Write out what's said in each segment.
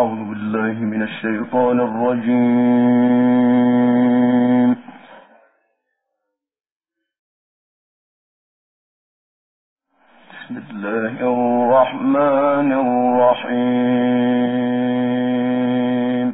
أعوذ بالله من الشيطان الرجيم. بسم الله الرحمن الرحيم.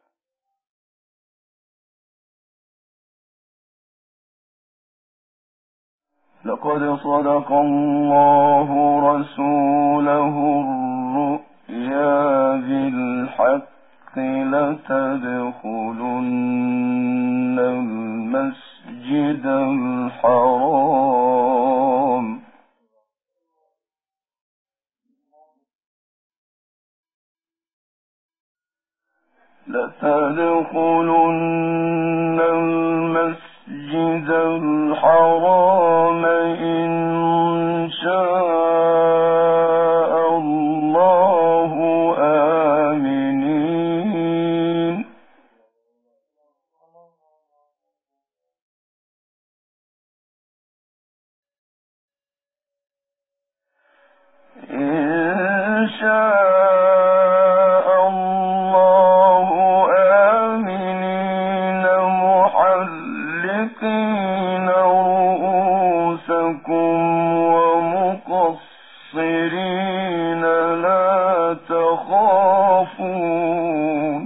لقد صدق الله رسوله الرؤيا بالحق لتدخلن المسجد الحرام إن شاء الله آمنين إن شاء الله آمنين محلقين رؤوسكم ومقصرين لا تخافون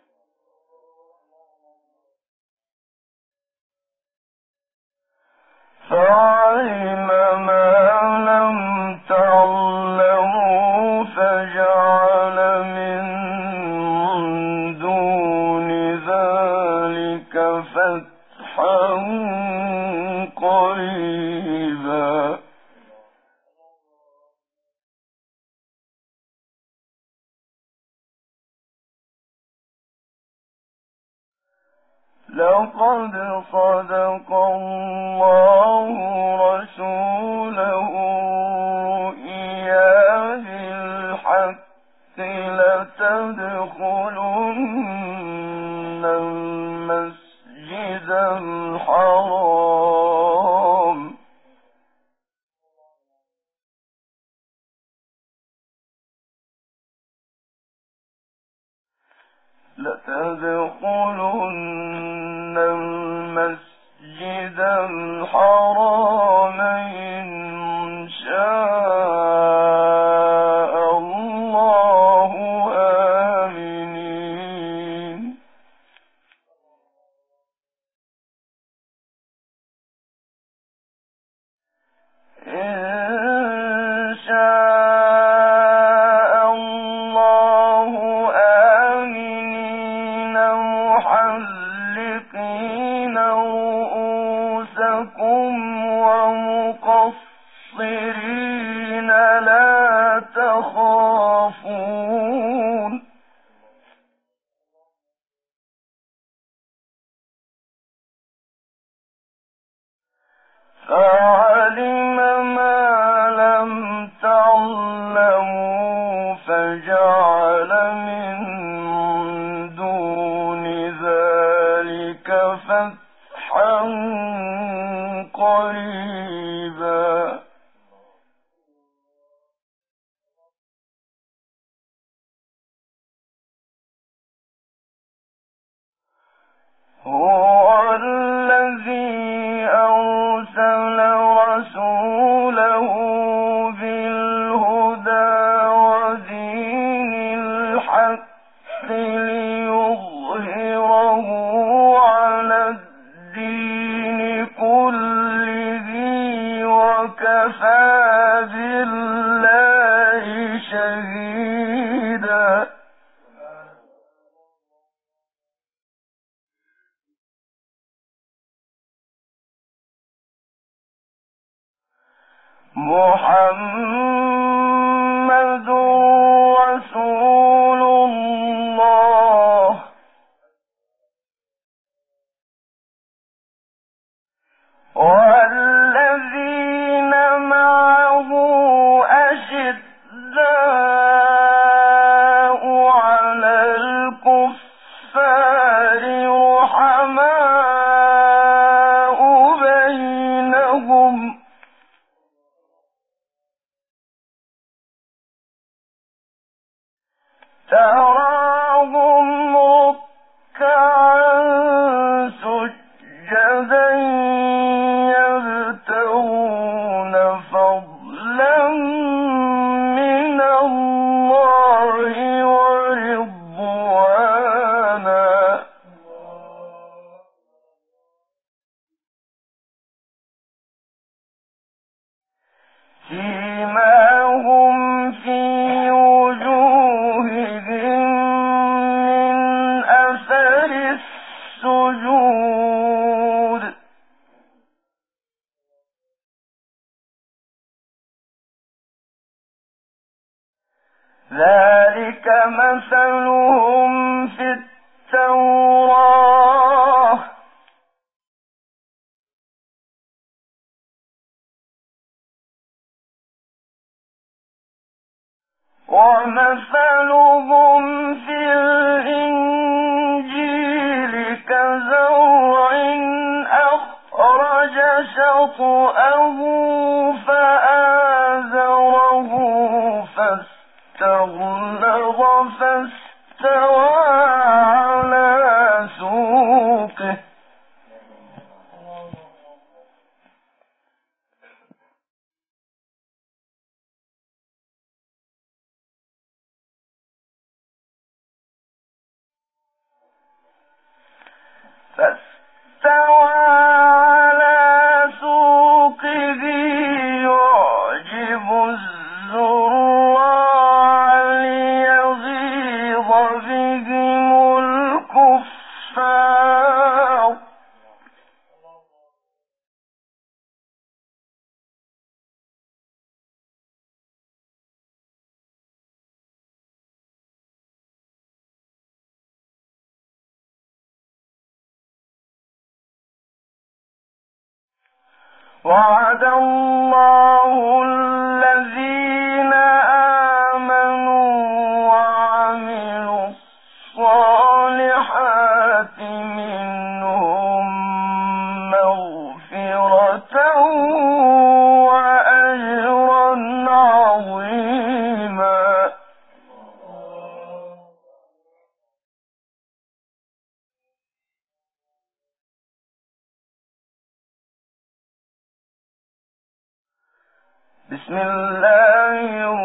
فعلم ما لم تعلموا فجعل من دون ذلك فتحا قريبا لقد صدق الله رسوله الرؤيا بالحق لتدخلن المسجد الحرام إن شاء الله آمنين إن شاء الله آمنين محلقين رؤوسكم ومقصرين لا تخافون فعلم ما لم تعلموا فجعل من دون ذلك فتحا قريبا هو الذي أرسل رسوله بالهدى ودين الحق ليظهره على الدين كله وكفى بالله شهيدا محمد رسول الله والذين معه أشداء على الكفار رحماء بينهم ومثلهم في التوراة الإنجيل كزرع أخرج شطأه فآزره فاستغلظ فاستوى على سوقه يعجب الزراع ليغيظ بهم الكفار وعد الله الذين آمنوا وعملوا الصالحات منهم مغفرة وأجرا عظيما بسم الله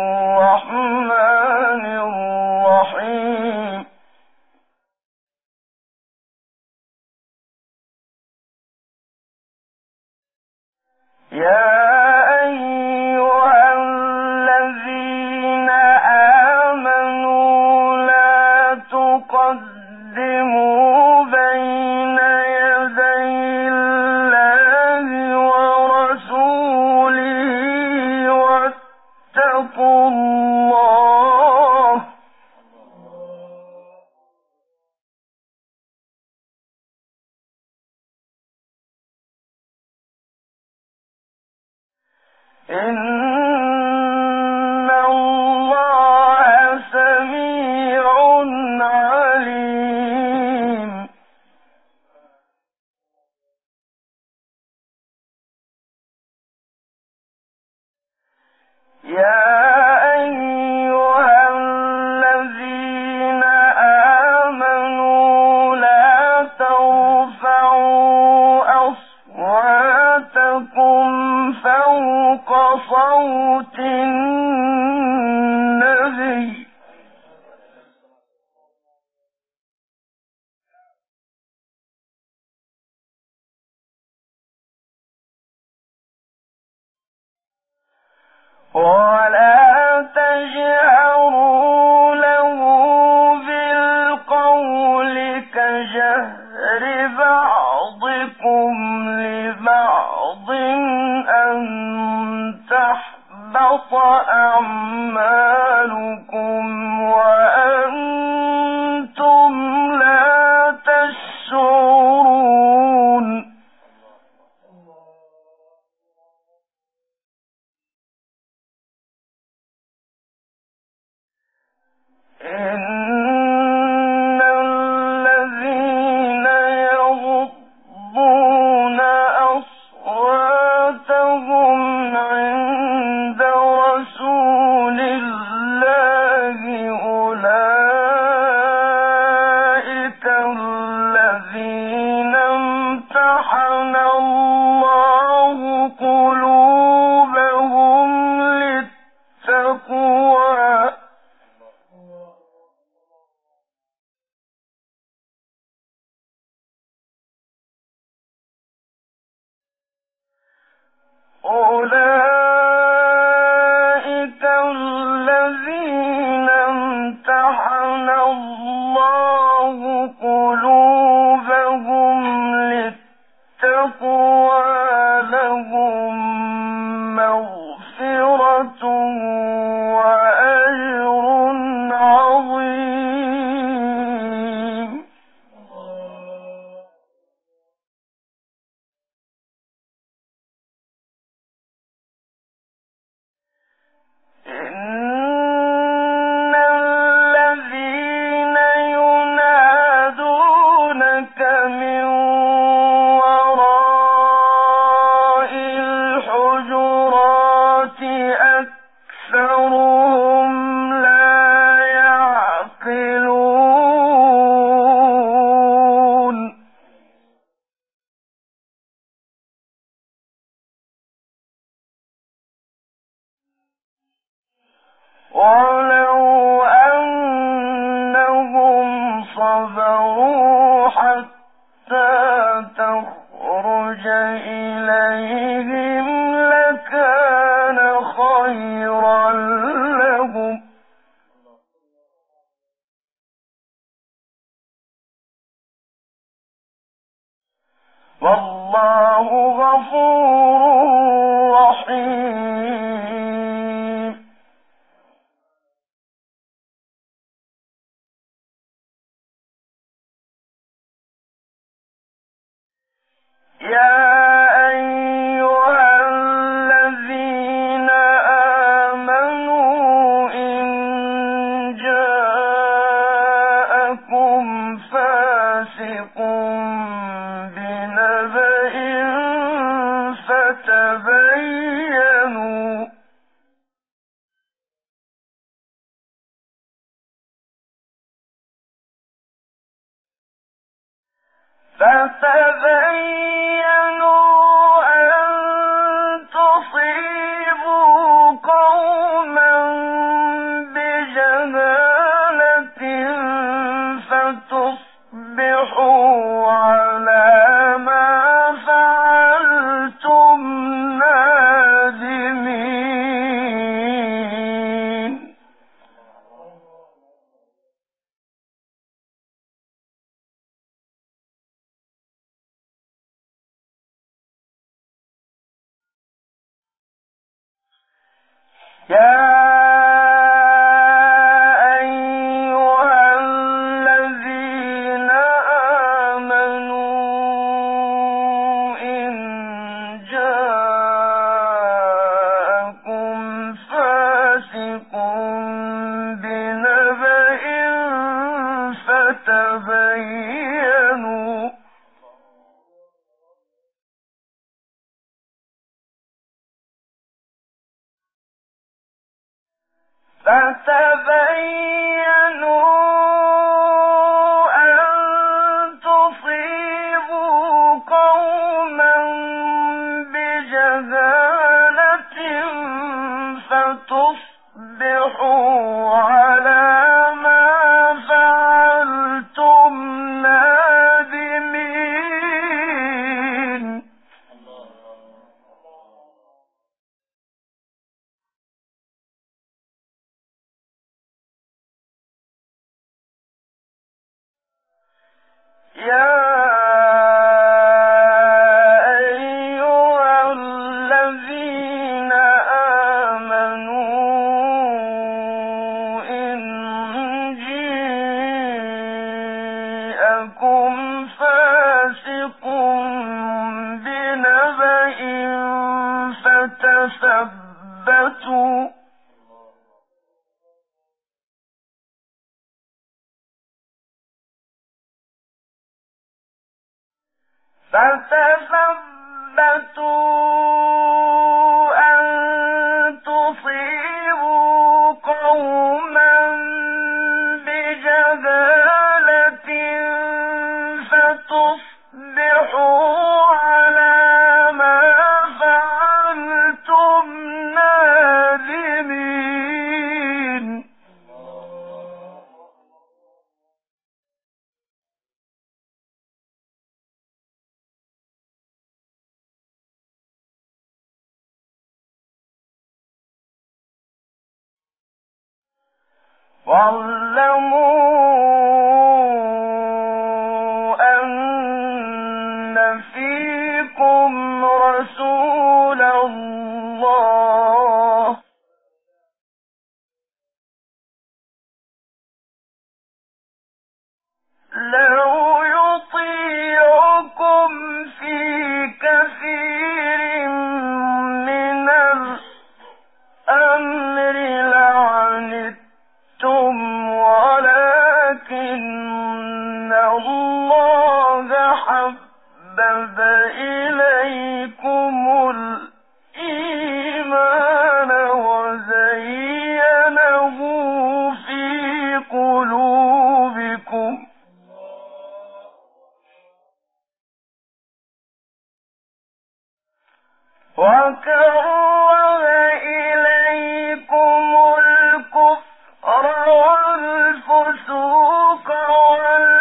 الرحمن الرحيم يا أيها الذين آمنوا لا تقدموا بين يدي الله ورسوله واتقوا الله إن الله سميع عليم يا أيها الذين آمنوا لا ترفعوا أصواتكم فوق صوت النبي ولا تجهروا له بالقول كجهر بعضكم لبعض أن تحبط أعمالكم وأنتم لا تشعرون إن الذين يغضون أصواتهم عند رسول الله أولئك الذين امتحن الله قلوبهم للتقوى أولئك الذين امتحن الله قلوبهم للتقوى لهم مغفرة وأجر عظيم صبروا حتى تخرج إليهم لكان خيرا لهم والله غفور رحيم يا أيها الذين آمنوا إن جاءكم فاسق بنبأ فتبينوا أن تصيبوا قوما بجهالة فتصبحوا على ما فعلتم نادمين يا أيها الذين آمنوا إن جاءكم فاسق بنبأ فتبينوا أن تصيبوا قوما بجهالة فتصبحوا على ما فعلتم نادمين يا أيها الذين آمنوا إن جاءكم فاسق بنبأ فتثبتوا أن تصيبوا قوما بجهالة فتصبحوا على ما فعلتم نادمين واعلموا أن فيكم رسول الله لو يطيعكم في كثير من الأمر لعنتم ولكن الله حبب إليكم الإيمان وزينه في قلوبكم وكره إليكم الكفر والفسوق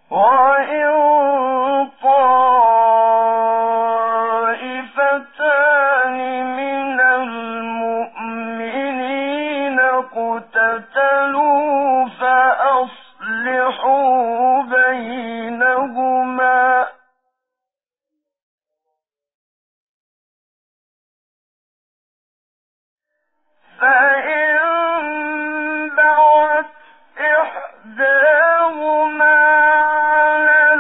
وإن طائفتان من المؤمنين اقتتلوا فأصلحوا بينهما فإن بغت إحداهما على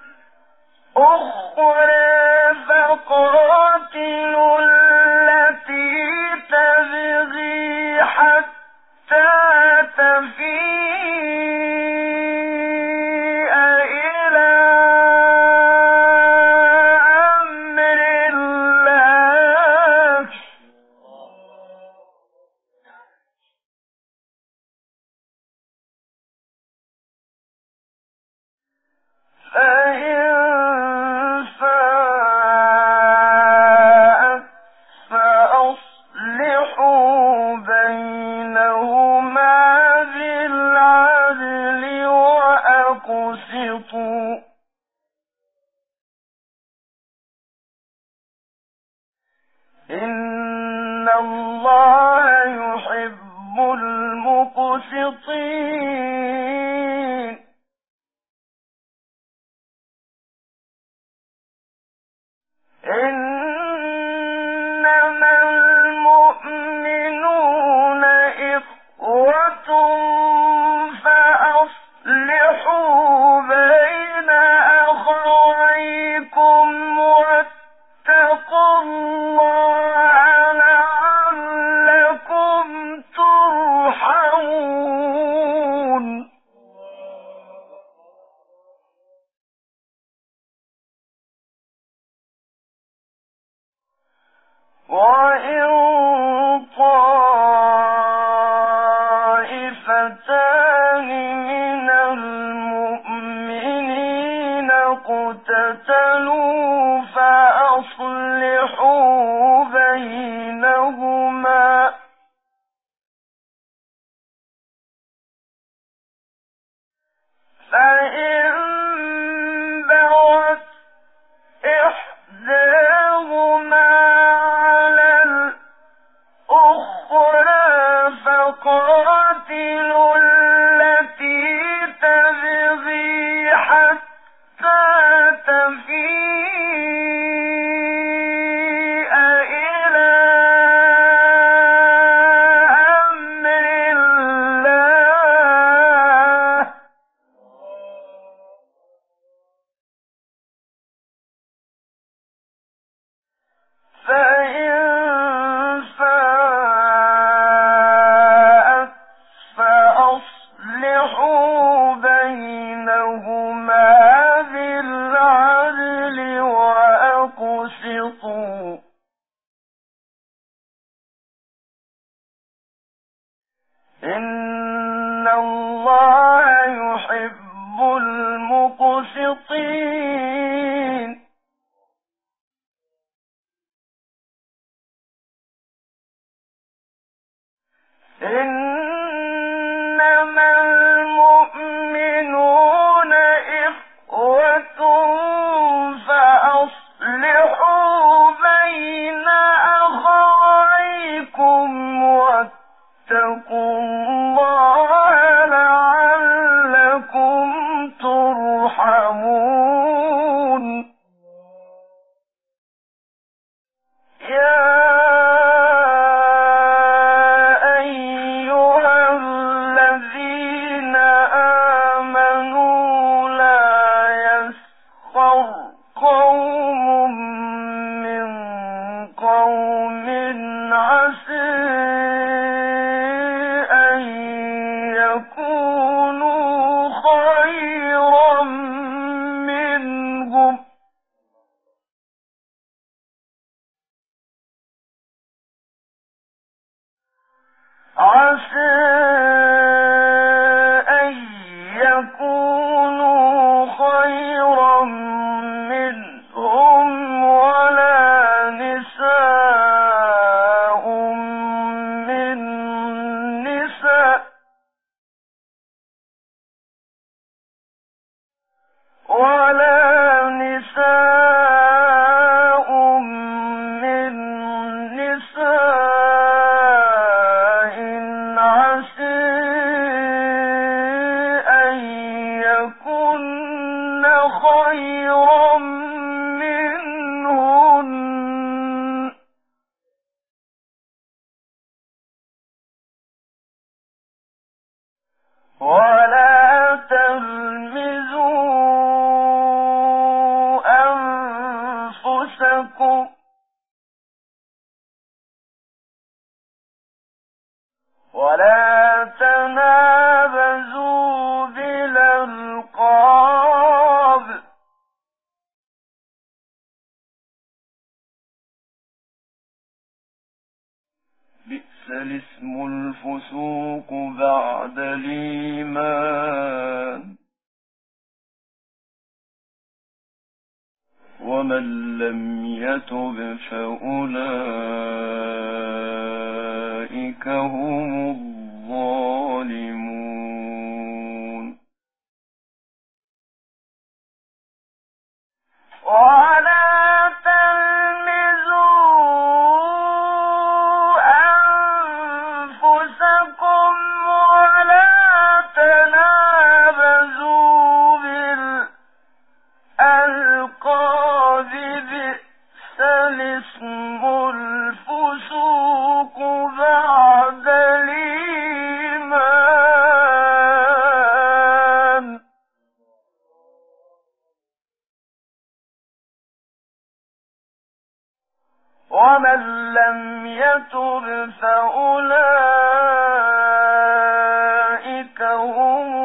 الأخرى فقاتلوا التي تبغي حتى تفيء إلى أمر الله فإن فاءت فأصلحوا بينهما بالعدل وأقسطوا إن الله يحب المقسطين إنما المؤمنون إخوة فأصلحوا بين أخويكم واتقوا الله لعلكم ترحمون وإن طائفتان من المؤمنين اقتتلوا فأصلحوا بينهما فإن بغت إحداهما على الأخرى فقاتلوا التي تبغي حتى تفيء إلى أمر الله فإن فاءت فأصلحوا بينهما بالعدل وأقسطوا إن الله يحب المقسطين إنما المؤمنون إخوة فأصلحوا بين أخويكم واتقوا الله لعلكم ترحمون يا قوم من قوم عسى أن يكونوا خيرا منهم عسى أن يكونوا خيرا منهم ولا نساء من نساء ولا تلمزوا أنفسكم ولا تنابزوا بالألقاب بئس الاسم الفسوق بعد الإيمان ومن لم يتب فأولئك هم الظالمون ولا تلمزوا أنفسكم ولا تنابزوا بالألقاب بئس الاسم الفسوق بعد الإيمان ومن لم يتب فأولئك هم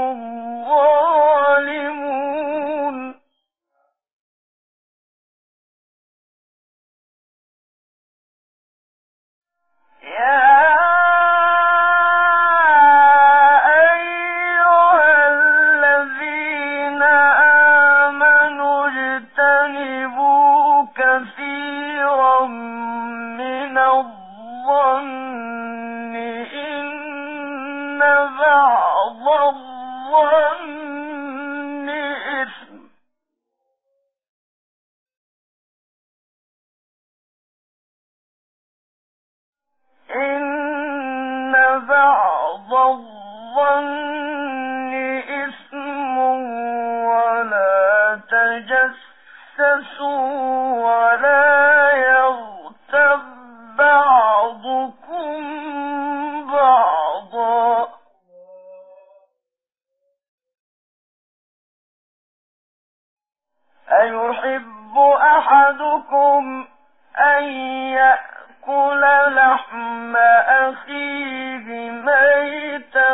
الظالمون يا أيها الذين آمنوا اجتنبوا كثيرا من الظن إن بعض الظن إثم إن بعض الظن إثم ولا تجسسوا ولا يغتب بعضكم بعضا أيحب أحدكم أن يأكل لحم أخيه ميتا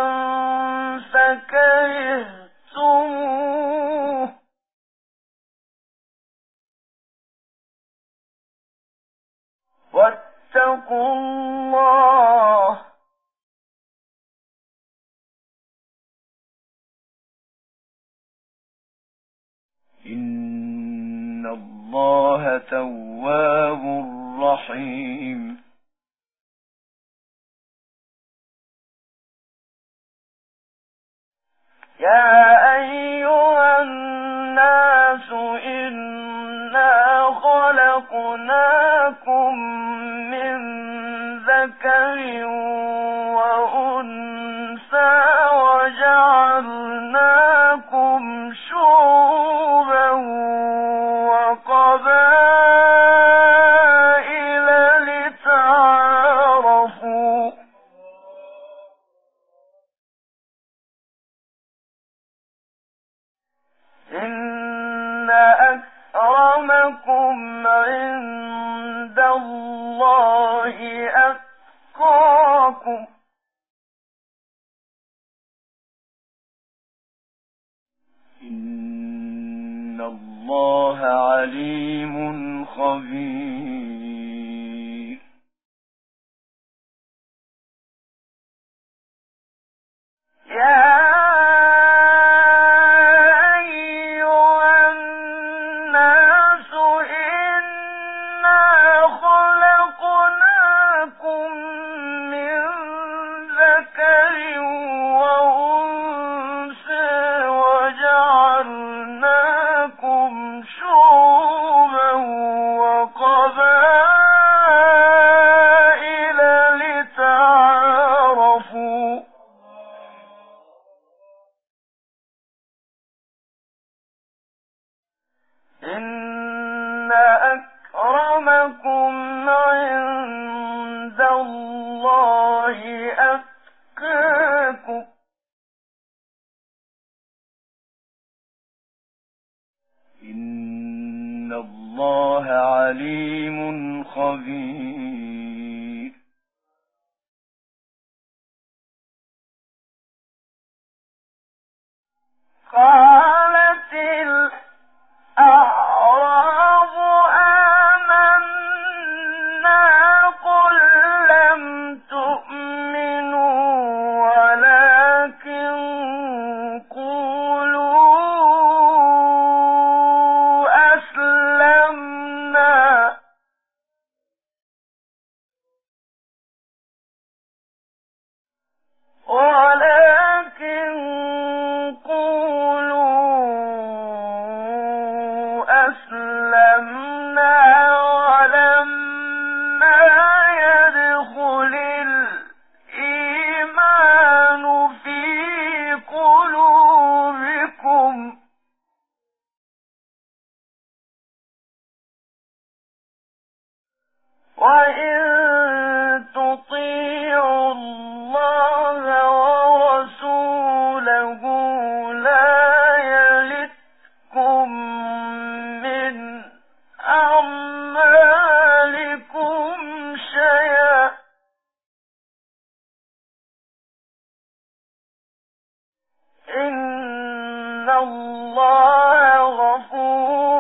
فكرهتموه واتقوا الله إن الله تواب رحيم يا أيها الناس إنا خلقناكم من ذكر وأنثى وجعلناكم شعوبا وقبائل لتعارفوا إن أكرمكم عند الله أتقاكم إن الله عليم خبير يا أيها الناس إنا خلقناكم من ذكر وأنثى وجعلناكم شعوبا وقبائل لتعارفوا إن أكرمكم عند الله أتقاكم عليم خبير. قالت الأعراب آمنا قل لم تؤمنوا ولكن قولوا أسلمنا ولما يدخل الإيمان في قلوبكم وإن تطيعوا الله ورسوله لا يلتكم من أعمالكم شيئا إن الله غفور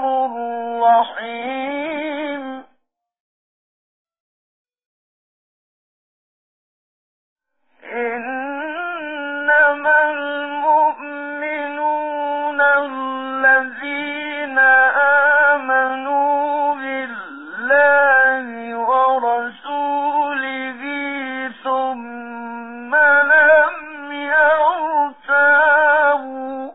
رحيم. إنما المؤمنون الذين آمنوا بالله ورسوله ثم لم يرتابوا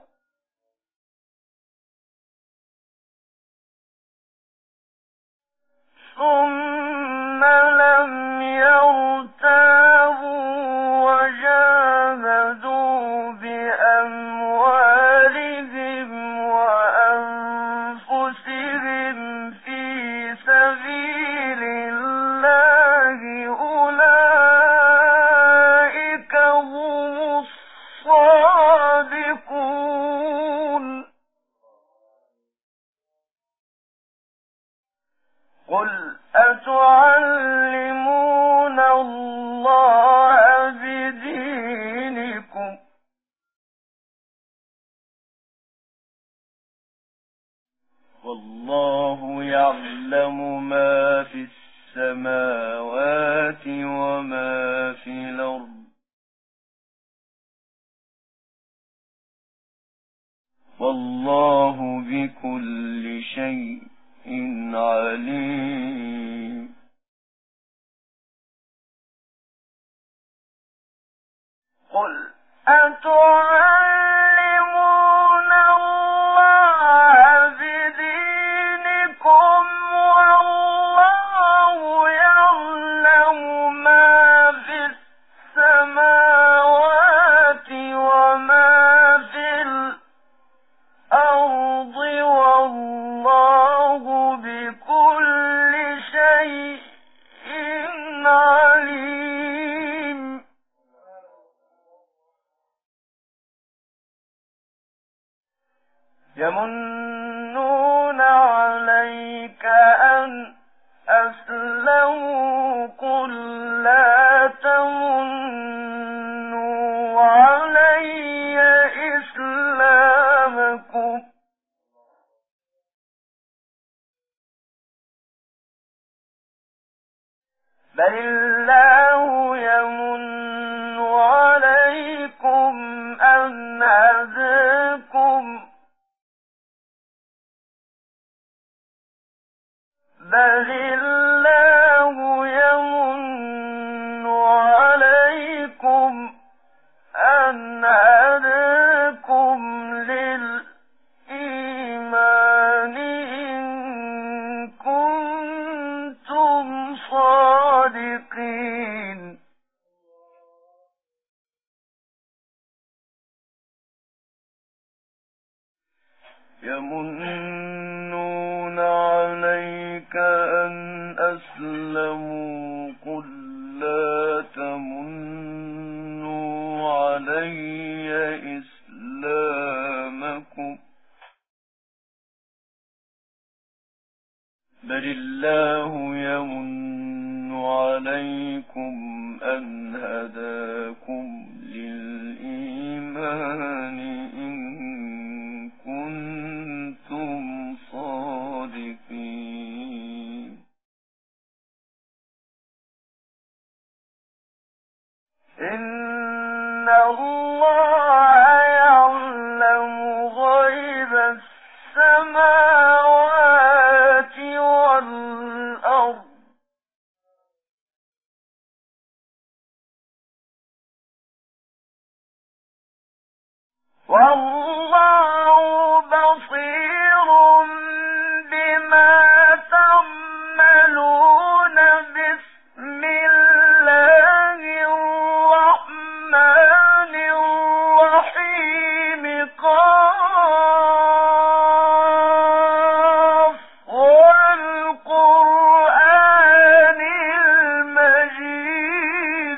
وجاهدوا بأموالهم وأنفسهم في سبيل الله أولئك هم الصادقون. قل أتعلمون الله بدينكم والله يعلم ما في السماوات وما في الأرض والله بكل شيء عليم. قل أتعلمون الله بدينكم والله يعلم ما في السماوات وما في الأرض والله بكل شيء عليم. يمنون عليك أن أسلموا قل لا تمنوا علي إسلامكم بل الله يمن عليكم أن هداكم بل الله يمن عليكم أن هداكم للإيمان إن كنتم صادقين. يمنون عليك أن أسلموا قل لا تمنوا علي إسلامكم بل الله يمن عليكم أن هداكم للإيمان إن كنتم صادقين. إن الله يعلم غيب السماوات والأرض والله بصير بما تعملون. بسم الله الرحمن الرحيم. قاف والقرآن المجيد.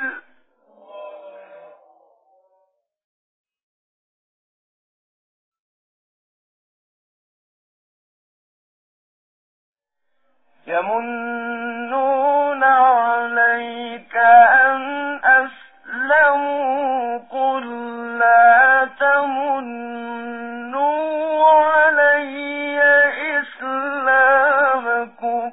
يمنون عليك أن أسلموا. قل لا تمنوا علي إسلامكم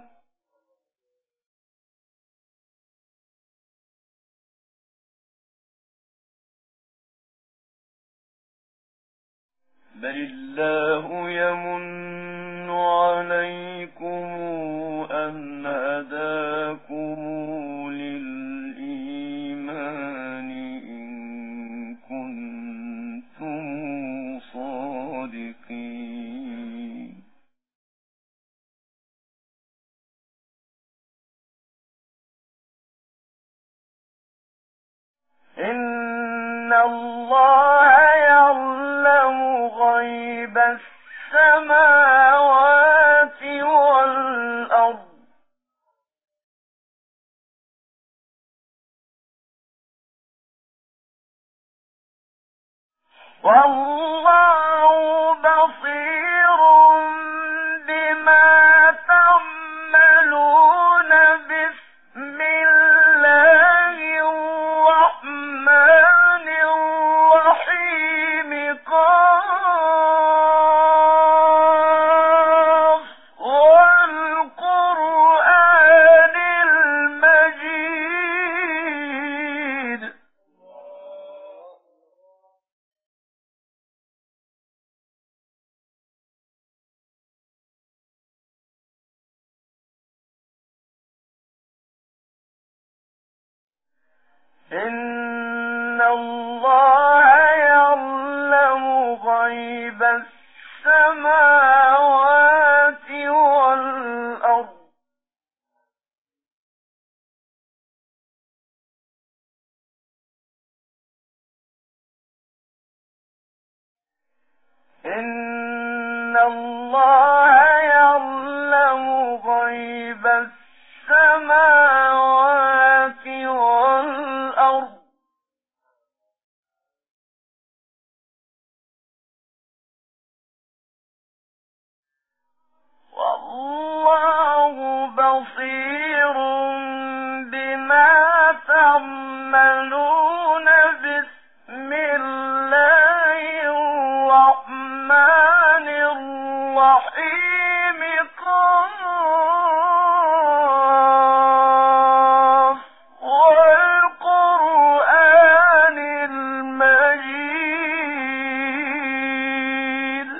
بل الله يمن عليكم أن هداكم للإيمان إن كنتم صادقين. إن الله يعلم غيب السماوات والأرض والله بصير بما تعملون. بسم الله الرحمن الرحيم. قاف والقرآن المجيد. إن الله يعلم غيب السماوات والأرض إن الله يعلم غيب السماوات والأرض والله بصير بما تعملون. بسم الله الرحمن الرحيم. قاف والقرآن المجيد.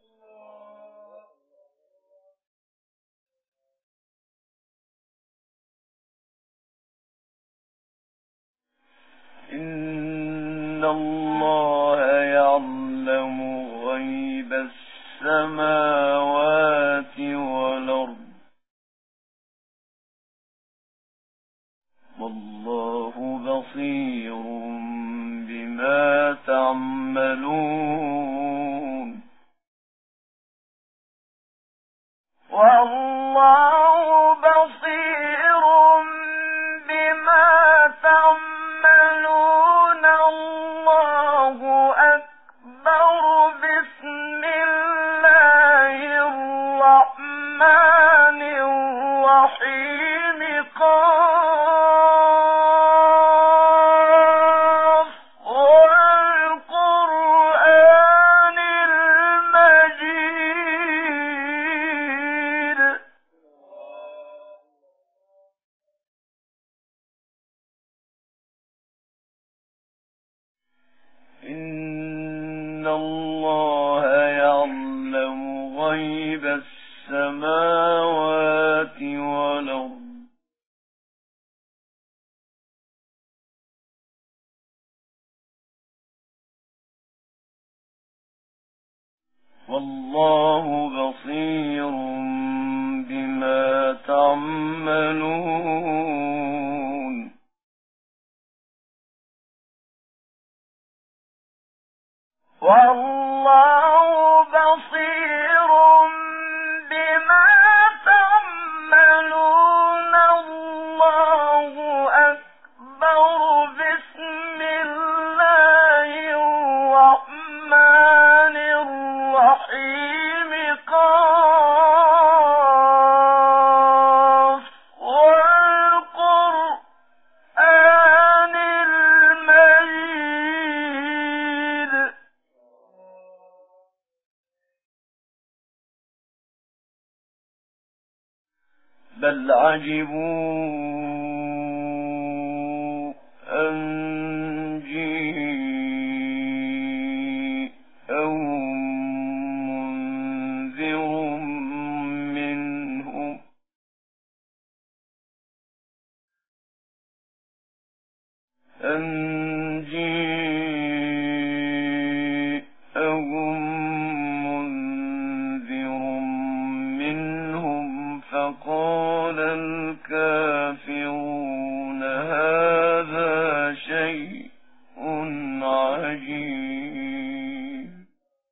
إن الله يعلم غيب السماوات والأرض والله بصير بما تعملون. والله بصير بما تعملون. الله أكبر. بسم الله الرحمن الرحيم. إن الله يعلم غيب السماوات والأرض والله بصير بما تعملون والله بصير بما تعملون الله أكبر بسم الله الرحمن الرحيم قاف والقرآن المجيد بل عجبوا أن جاءهم منذر منهم فقال الكافرون هذا شيء عجيب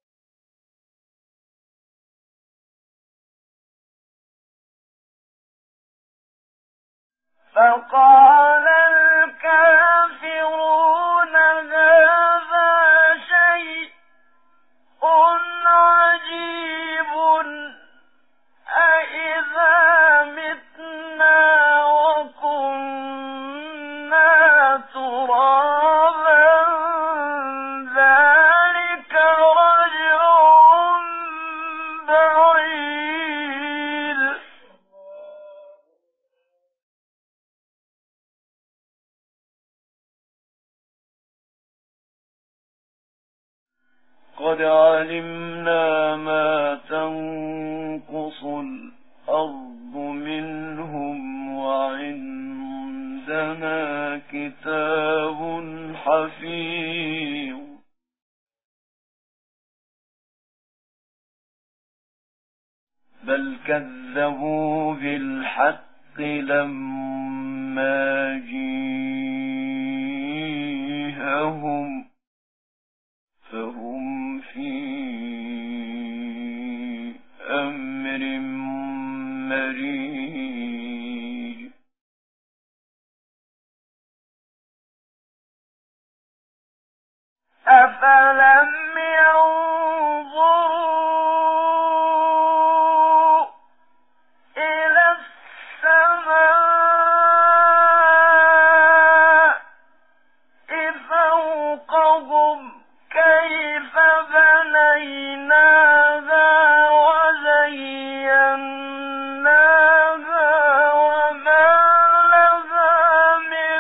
فقال الكافرون هذا شيء عجيب أإذا متنا وكنا ترابا ذلك رجع بعيد قد علمنا ما تنقص الأرض منهم وعندنا كتاب حفيظ بل كذبوا بالحق لما جيءهم فهم في أمر مريج أفلم ينظروا إلى السماء فوقهم كيف بنيناها وزيناها وما لها من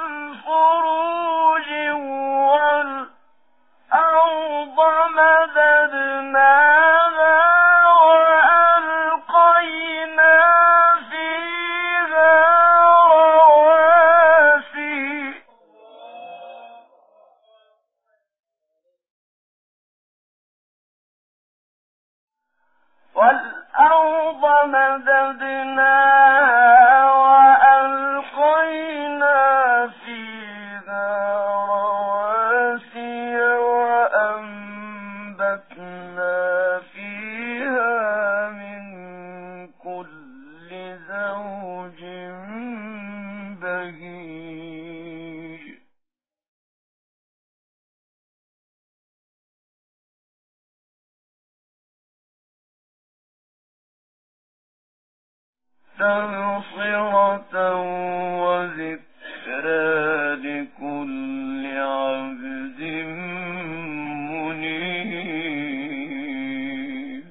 فروج والأرض مددناها وألقينا فيها رواسي والأرض مددناها وألقينا فيها رواسي وأنبتنا فيها من كل زوج بهيج تبصرة وذكرى لكل عبد منيب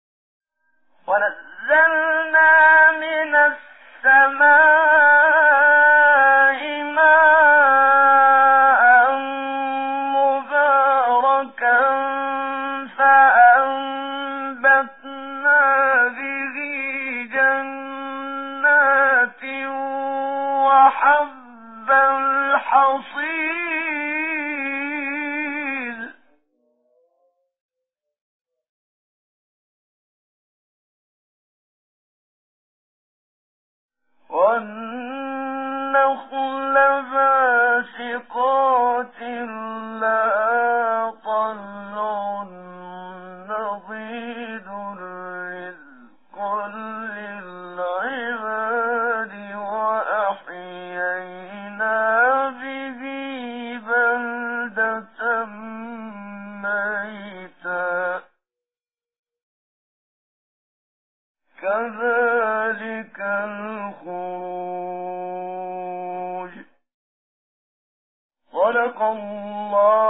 ونزلنا من السماء والنخل باسقات لها طلع نضيد رزقا للعباد وأحيينا به بلدة ميتا كذلك الخروج صدق الله